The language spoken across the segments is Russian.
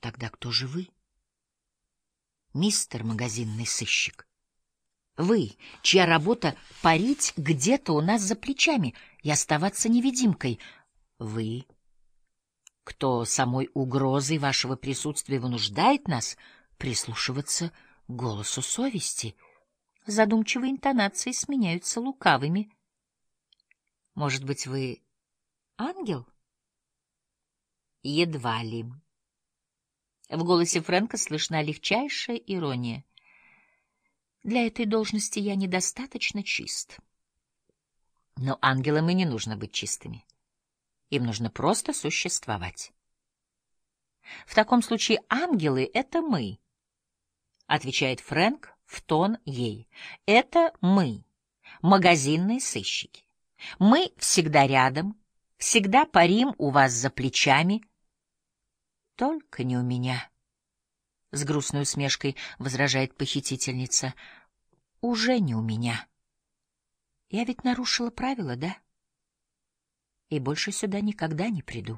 тогда кто же вы, мистер магазинный сыщик? Вы, чья работа — парить где-то у нас за плечами и оставаться невидимкой. Вы, кто самой угрозой вашего присутствия вынуждает нас прислушиваться к голосу совести. Задумчивые интонации сменяются лукавыми. Может быть, вы ангел? Едва ли. В голосе Фрэнка слышна легчайшая ирония. Для этой должности я недостаточно чист. Но ангелам и не нужно быть чистыми. Им нужно просто существовать. В таком случае ангелы — это мы, — отвечает Фрэнк в тон ей. Это мы, магазинные сыщики. Мы всегда рядом, всегда парим у вас за плечами. Только не у меня. С грустной усмешкой возражает похитительница. Уже не у меня. Я ведь нарушила правила, да? И больше сюда никогда не приду.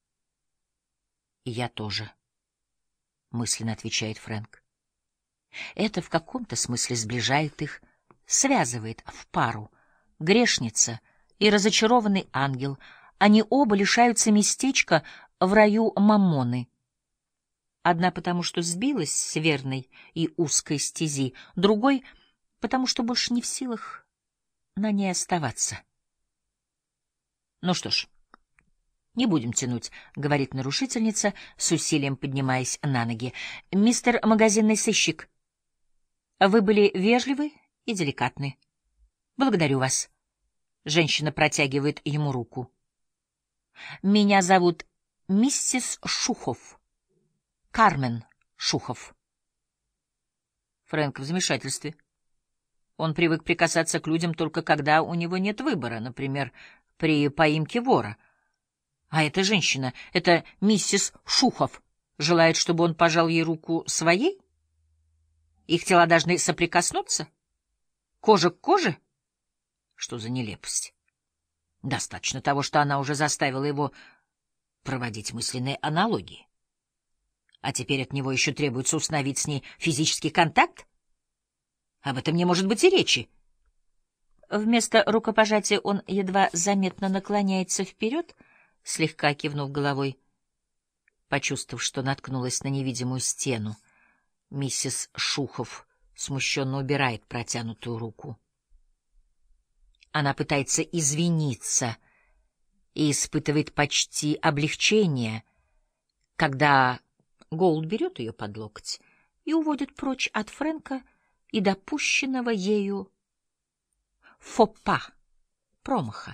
И я тоже, мысленно отвечает Фрэнк. Это в каком-то смысле сближает их, связывает в пару. Грешница и разочарованный ангел. Они оба лишаются местечка в раю Маммоны. Одна потому, что сбилась с верной и узкой стези, другой потому, что больше не в силах на ней оставаться. Ну что ж, не будем тянуть, — говорит нарушительница, с усилием поднимаясь на ноги. Мистер магазинный сыщик, вы были вежливы и деликатны. Благодарю вас. Женщина протягивает ему руку. Меня зовут миссис Шухов. Кармен Шухов. Фрэнк в замешательстве. Он привык прикасаться к людям только когда у него нет выбора, например, при поимке вора. А эта женщина, эта миссис Шухов, желает, чтобы он пожал ей руку своей? Их тела должны соприкоснуться? Кожа к коже? Что за нелепость? Достаточно того, что она уже заставила его проводить мысленные аналогии. А теперь от него еще требуется установить с ней физический контакт? Об этом не может быть и речи. Вместо рукопожатия он едва заметно наклоняется вперед, слегка кивнув головой. Почувствовав, что наткнулась на невидимую стену, миссис Шухов смущенно убирает протянутую руку. Она пытается извиниться и испытывает почти облегчение, когда Гоулд берет ее под локоть и уводит прочь от Фрэнка и допущенного ею фопа, промаха.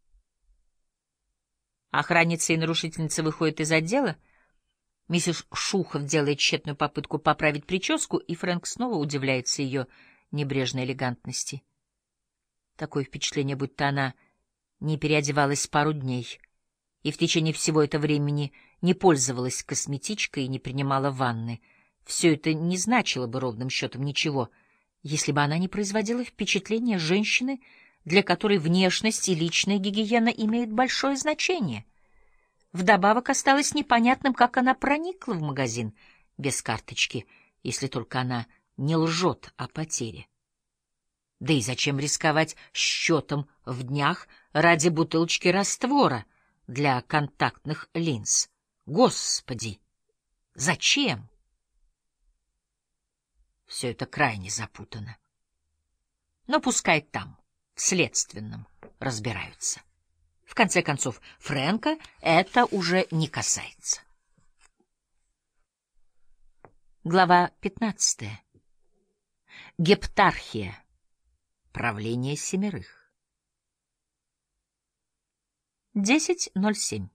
Охранница и нарушительница выходят из отдела. Миссис Шухов делает тщетную попытку поправить прическу, и Фрэнк снова удивляется ее небрежной элегантности. Такое впечатление, будто она не переодевалась пару дней и в течение всего этого времени не пользовалась косметичкой и не принимала ванны. Все это не значило бы ровным счетом ничего, если бы она не производила впечатление женщины, для которой внешность и личная гигиена имеют большое значение. Вдобавок осталось непонятным, как она проникла в магазин без карточки, если только она не лжет о потере. Да и зачем рисковать счетом в днях ради бутылочки раствора для контактных линз? Господи, зачем? Все это крайне запутано. Но пускай там, в следственном, разбираются. В конце концов, Фрэнка это уже не касается. Глава 15. Гептархия. Правление семерых. 10:07.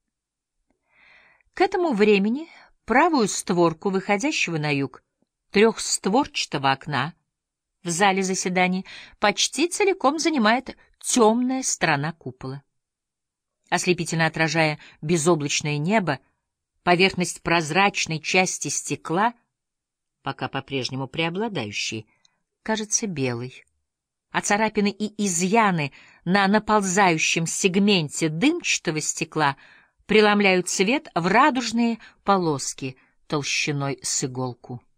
К этому времени правую створку выходящего на юг трехстворчатого окна в зале заседаний почти целиком занимает темная сторона купола. Ослепительно отражая безоблачное небо, поверхность прозрачной части стекла, пока по-прежнему преобладающей, кажется белой, а царапины и изъяны на наползающем сегменте дымчатого стекла преломляют свет в радужные полоски, толщиной с иголку.